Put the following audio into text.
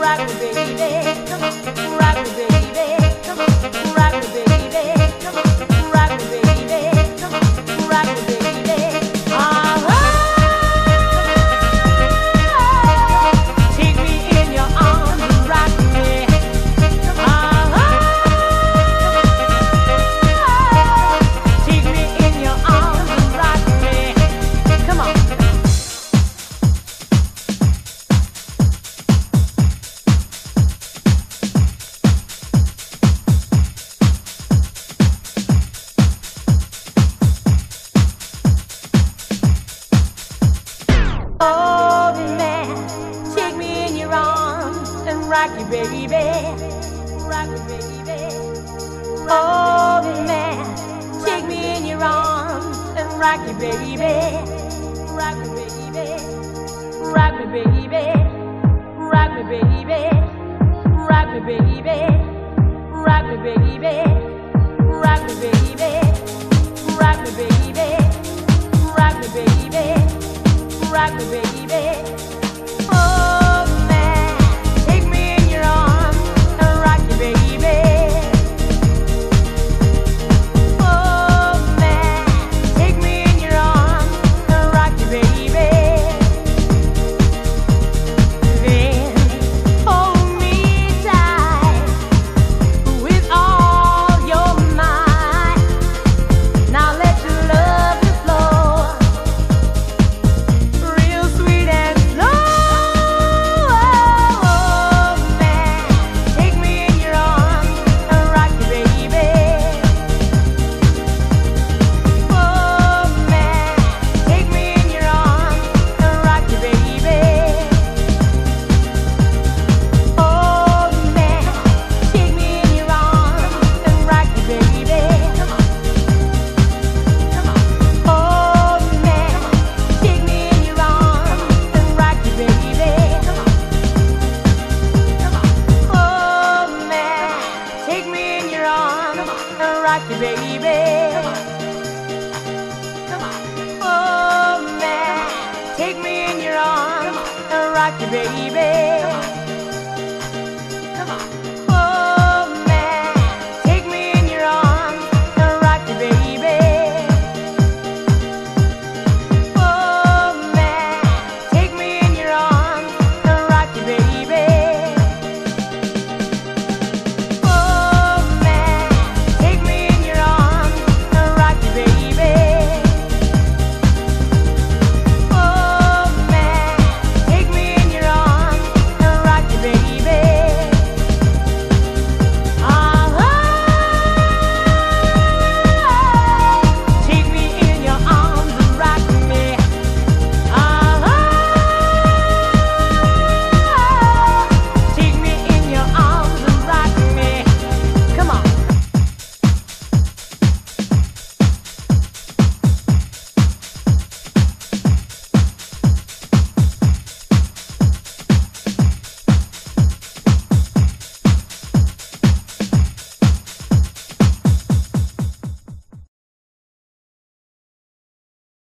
rock me, baby. Come on, rock me, baby. Come on, rock me, baby. Come on, rock me, baby. Come on, rock me, baby. Take me in your arms and rock me. Take me in your arms and rock me. Come on. Oh man, take me in your arms and rock you, baby. Rock me, baby. Oh man, take me in your arms and rock you, baby. Rock me, baby. Rock me, baby. Rock me, baby. Rock me, baby. Rock me, baby. Rock me, baby. Rock me, baby. Rock me, baby. Rock me, baby. Oh man, take me in your arms and rock you, baby. Oh man, take me in your arms and rock you, baby. Then hold me tight with all your might. Now let your love flow. Real sweet and slow. Oh man, take me in your arms and rock you, baby. Oh man, take me in your arms and rock you, baby. Oh man, take me in your arms and rock you, baby. Come on, come on. Oh man, take me in your arms and rock you, baby. Come on, come on. Oh man, take me in your arms and rock you, baby. Come on, come on. Oh man, take me in your arms and rock you, baby.